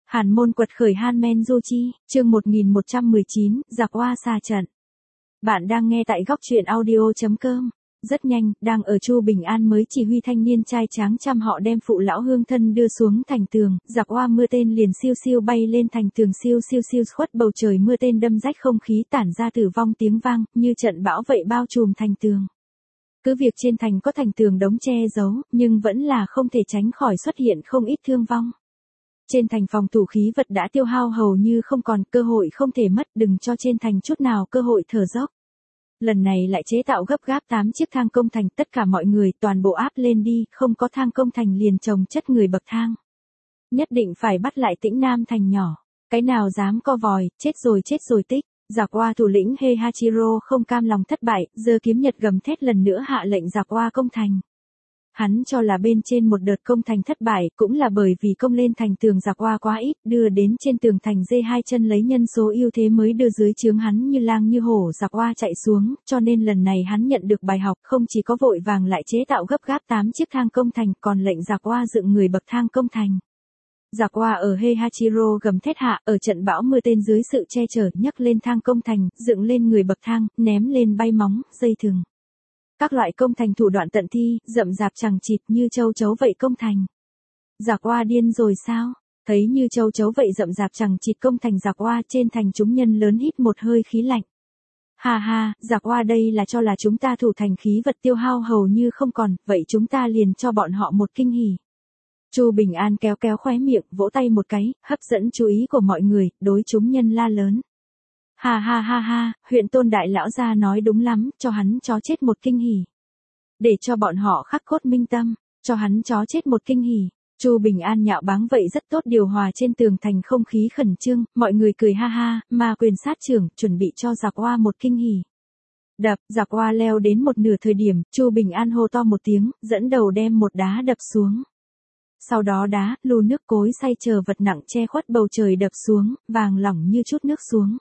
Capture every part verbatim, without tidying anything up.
Hàn môn quật khởi Hanmenzochi, chương một nghìn một trăm mười chín, giặc oa xa trận. Bạn đang nghe tại góc truyện audio.com. Rất nhanh, đang ở Chu Bình An mới chỉ huy thanh niên trai tráng trăm họ đem phụ lão hương thân đưa xuống thành tường, giặc oa mưa tên liền siêu siêu bay lên thành tường siêu siêu siêu khuất bầu trời mưa tên đâm rách không khí tản ra tử vong tiếng vang, như trận bão vậy bao trùm thành tường. Cứ việc trên thành có thành tường đống che giấu, nhưng vẫn là không thể tránh khỏi xuất hiện không ít thương vong. Trên thành phòng thủ khí vật đã tiêu hao hầu như không còn, cơ hội không thể mất, đừng cho trên thành chút nào cơ hội thở dốc. Lần này lại chế tạo gấp gáp tám chiếc thang công thành, tất cả mọi người toàn bộ áp lên đi, không có thang công thành liền chồng chất người bậc thang. Nhất định phải bắt lại Tĩnh Nam thành nhỏ, cái nào dám co vòi, chết rồi chết rồi tích. Giặc oa thủ lĩnh Heihachiro không cam lòng thất bại, giơ kiếm nhật gầm thét lần nữa hạ lệnh giặc oa công thành. Hắn cho là bên trên một đợt công thành thất bại, cũng là bởi vì công lên thành tường giặc oa quá ít, đưa đến trên tường thành dê hai chân lấy nhân số ưu thế mới đưa dưới trướng hắn như lang như hổ giặc oa chạy xuống, cho nên lần này hắn nhận được bài học, không chỉ có vội vàng lại chế tạo gấp gáp tám chiếc thang công thành, còn lệnh giặc oa dựng người bậc thang công thành. Giặc oa ở Heihachiro gầm thét hạ, ở trận bão mưa tên dưới sự che chở, nhấc lên thang công thành, dựng lên người bậc thang, ném lên bay móng, dây thừng. Các loại công thành thủ đoạn tận thi, rậm rạp chằng chịt như châu chấu vậy công thành. Giặc oa điên rồi sao? Thấy như châu chấu vậy rậm rạp chằng chịt công thành giặc oa, trên thành chúng nhân lớn hít một hơi khí lạnh. Ha ha, giặc oa đây là cho là chúng ta thủ thành khí vật tiêu hao hầu như không còn, vậy chúng ta liền cho bọn họ một kinh hỉ. Chu Bình An kéo kéo khóe miệng, vỗ tay một cái, hấp dẫn chú ý của mọi người, đối chúng nhân la lớn. Ha ha ha ha, huyện Tôn đại lão gia nói đúng lắm, cho hắn chó chết một kinh hỉ. Để cho bọn họ khắc cốt minh tâm, cho hắn chó chết một kinh hỉ. Chu Bình An nhạo báng vậy rất tốt điều hòa trên tường thành không khí khẩn trương, mọi người cười ha ha, mà quyền sát trưởng chuẩn bị cho giặc oa một kinh hỉ. Đập, giặc oa leo đến một nửa thời điểm, Chu Bình An hô to một tiếng, dẫn đầu đem một đá đập xuống. Sau đó đá, lù nước cối xay chờ vật nặng che khuất bầu trời đập xuống, vàng lỏng như chút nước xuống.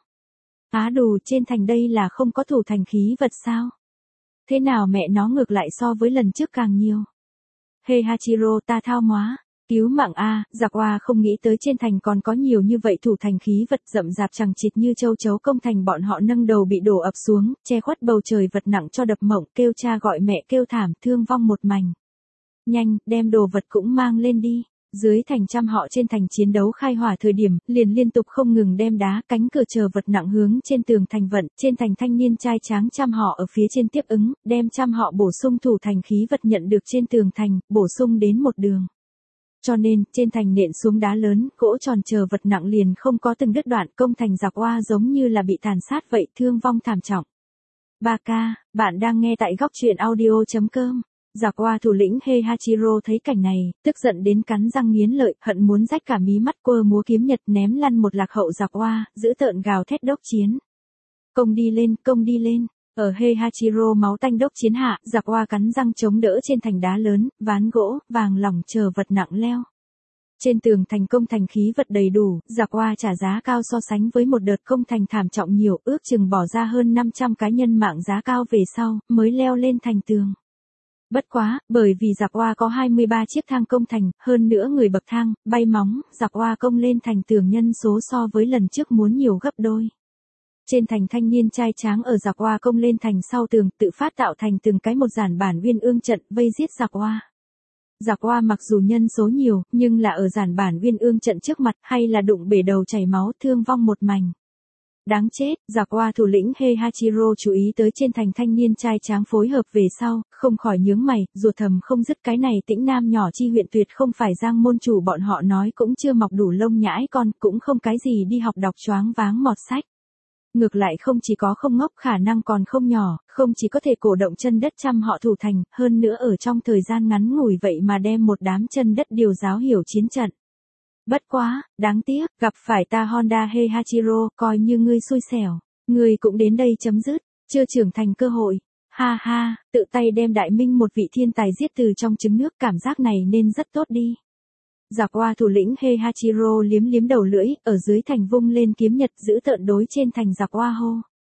Á đù, trên thành đây là không có thủ thành khí vật sao? Thế nào mẹ nó ngược lại so với lần trước càng nhiều? Heihachiro ta thao móa, cứu mạng a, giặc oa không nghĩ tới trên thành còn có nhiều như vậy thủ thành khí vật rậm rạp chằng chịt như châu chấu công thành, bọn họ nâng đầu bị đổ ập xuống, che khuất bầu trời vật nặng cho đập mộng, kêu cha gọi mẹ kêu thảm, thương vong một mảnh. Nhanh, đem đồ vật cũng mang lên đi. Dưới thành trăm họ trên thành chiến đấu khai hỏa thời điểm, liền liên tục không ngừng đem đá, cánh cửa chờ vật nặng hướng trên tường thành vận, trên thành thanh niên trai tráng trăm họ ở phía trên tiếp ứng, đem trăm họ bổ sung thủ thành khí vật nhận được trên tường thành, bổ sung đến một đường. Cho nên, trên thành nện xuống đá lớn, gỗ tròn chờ vật nặng liền không có từng đứt đoạn, công thành giặc oa giống như là bị tàn sát vậy, thương vong thảm trọng. ba ca, bạn đang nghe tại góc truyện audio.com. Giặc oa thủ lĩnh Heihachiro thấy cảnh này, tức giận đến cắn răng nghiến lợi, hận muốn rách cả mí mắt, quơ múa kiếm nhật ném lăn một lạc hậu giặc oa, giữ tợn gào thét đốc chiến. Công đi lên, công đi lên. Ở Heihachiro máu tanh đốc chiến hạ, giặc oa cắn răng chống đỡ trên thành đá lớn, ván gỗ, vàng lỏng chờ vật nặng leo. Trên tường thành công thành khí vật đầy đủ, giặc oa trả giá cao so sánh với một đợt công thành thảm trọng nhiều, ước chừng bỏ ra hơn năm trăm cá nhân mạng giá cao về sau, mới leo lên thành tường. Bất quá, bởi vì giặc oa có hai mươi ba chiếc thang công thành, hơn nữa người bậc thang, bay móng, giặc oa công lên thành tường nhân số so với lần trước muốn nhiều gấp đôi. Trên thành thanh niên trai tráng ở giặc oa công lên thành sau tường, tự phát tạo thành từng cái một giản bản uyên ương trận, vây giết giặc oa. Giặc oa mặc dù nhân số nhiều, nhưng là ở giản bản uyên ương trận trước mặt, hay là đụng bể đầu chảy máu, thương vong một mảnh. Đáng chết, giặc oa thủ lĩnh Heihachiro chú ý tới trên thành thanh niên trai tráng phối hợp về sau, không khỏi nhướng mày, ruột thầm không dứt, cái này Tĩnh Nam nhỏ chi huyện tuyệt không phải Giang môn chủ bọn họ nói cũng chưa mọc đủ lông nhãi con, cũng không cái gì đi học đọc choáng váng mọt sách. Ngược lại không chỉ có không ngốc, khả năng còn không nhỏ, không chỉ có thể cổ động chân đất trăm họ thủ thành, hơn nữa ở trong thời gian ngắn ngủi vậy mà đem một đám chân đất điều giáo hiểu chiến trận. Bất quá, đáng tiếc, gặp phải ta Honda Heihachiro, coi như ngươi xui xẻo. Ngươi cũng đến đây chấm dứt, chưa trưởng thành cơ hội. Ha ha, tự tay đem đại minh một vị thiên tài giết từ trong trứng nước, cảm giác này nên rất tốt đi. Giặc oa thủ lĩnh Heihachiro liếm liếm đầu lưỡi, ở dưới thành vung lên kiếm nhật giữ tợn đối trên thành giặc oa hô.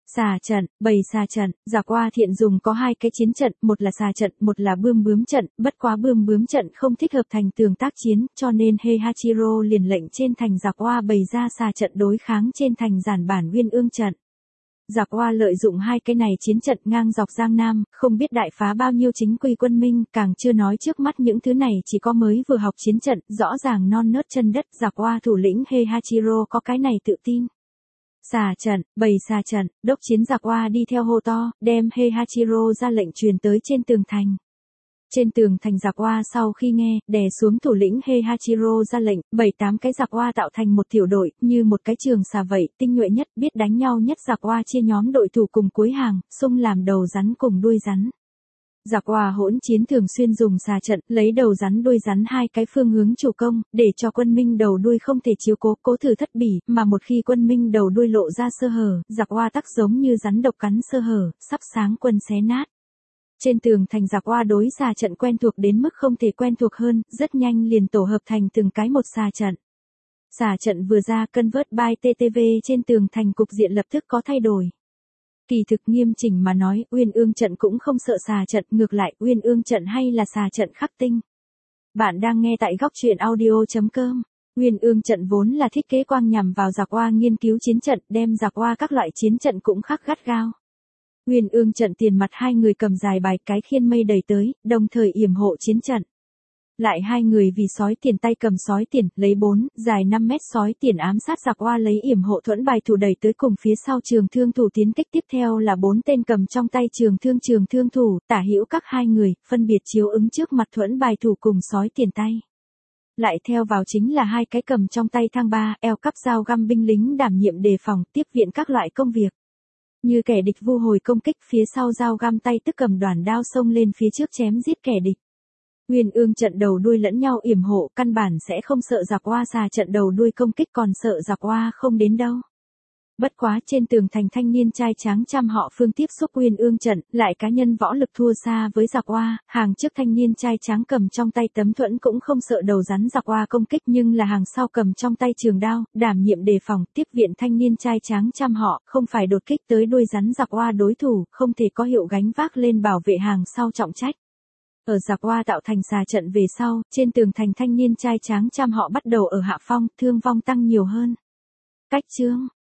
Xà trận, bầy xà trận, Giặc Oa Thiện dùng có hai cái chiến trận, một là xà trận, một là bươm bướm trận, bất quá bươm bướm trận không thích hợp thành tường tác chiến, cho nên Heihachiro liền lệnh trên thành Giặc Oa bày ra xà trận đối kháng trên thành giản bản Uyên Ương trận. Giặc Oa lợi dụng hai cái này chiến trận ngang dọc Giang Nam, không biết đại phá bao nhiêu chính quy quân minh, càng chưa nói trước mắt những thứ này chỉ có mới vừa học chiến trận, rõ ràng non nớt chân đất, Giặc Oa thủ lĩnh Heihachiro có cái này tự tin. Xà trận, bầy xà trận, đốc chiến Giặc Oa đi theo hô to, đem Heihachiro ra lệnh truyền tới trên tường thành. Trên tường thành Giặc Oa sau khi nghe, đè xuống thủ lĩnh Heihachiro ra lệnh, bảy tám cái Giặc Oa tạo thành một tiểu đội, như một cái trường xà vậy, tinh nhuệ nhất, biết đánh nhau nhất Giặc Oa chia nhóm đội thủ cùng cuối hàng, xung làm đầu rắn cùng đuôi rắn. Giặc Oa hỗn chiến thường xuyên dùng xà trận, lấy đầu rắn đuôi rắn hai cái phương hướng chủ công, để cho quân minh đầu đuôi không thể chiếu cố, cố thử thất bỉ, mà một khi quân minh đầu đuôi lộ ra sơ hở, Giặc Oa tắc giống như rắn độc cắn sơ hở, sắp sáng quân xé nát. Trên tường thành Giặc Oa đối xà trận quen thuộc đến mức không thể quen thuộc hơn, rất nhanh liền tổ hợp thành từng cái một xà trận. Xà trận vừa ra, Convert by tê tê vê trên tường thành cục diện lập tức có thay đổi. Kỳ thực nghiêm chỉnh mà nói, Uyên Ương trận cũng không sợ xà trận, ngược lại, Uyên Ương trận hay là xà trận khắc tinh. Bạn đang nghe tại góc truyện audio chấm com. Uyên Ương trận vốn là thiết kế quang nhằm vào Giặc Oa nghiên cứu chiến trận, đem Giặc Oa các loại chiến trận cũng khắc gắt gao. Uyên Ương trận tiền mặt hai người cầm dài bài cái khiên mây đẩy tới, đồng thời yểm hộ chiến trận. Lại hai người vì sói tiền tay cầm sói tiền, lấy bốn, dài năm mét sói tiền ám sát Giặc Oa lấy yểm hộ thuẫn bài thủ đẩy tới cùng phía sau trường thương thủ tiến kích, tiếp theo là bốn tên cầm trong tay trường thương trường thương thủ, tả hữu các hai người, phân biệt chiếu ứng trước mặt thuẫn bài thủ cùng sói tiền tay. Lại theo vào chính là hai cái cầm trong tay thang ba, eo cắp dao găm binh lính đảm nhiệm đề phòng, tiếp viện các loại công việc. Như kẻ địch vu hồi công kích, phía sau dao găm tay tức cầm đoàn đao xông lên phía trước chém giết kẻ địch. Uyên Ương trận đầu đuôi lẫn nhau yểm hộ, căn bản sẽ không sợ Giặc Oa xà trận đầu đuôi công kích, còn sợ Giặc Oa không đến đâu. Bất quá trên tường thành thanh niên trai tráng trăm họ Phương tiếp xúc Uyên Ương trận, lại cá nhân võ lực thua xa với Giặc Oa, hàng trước thanh niên trai tráng cầm trong tay tấm thuẫn cũng không sợ đầu rắn Giặc Oa công kích, nhưng là hàng sau cầm trong tay trường đao, đảm nhiệm đề phòng, tiếp viện thanh niên trai tráng trăm họ, không phải đột kích tới đuôi rắn Giặc Oa đối thủ, không thể có hiệu gánh vác lên bảo vệ hàng sau trọng trách. Ở Giặc Oa tạo thành xà trận về sau, trên tường thành thanh niên trai tráng trăm họ bắt đầu ở hạ phong, thương vong tăng nhiều hơn. Cách chương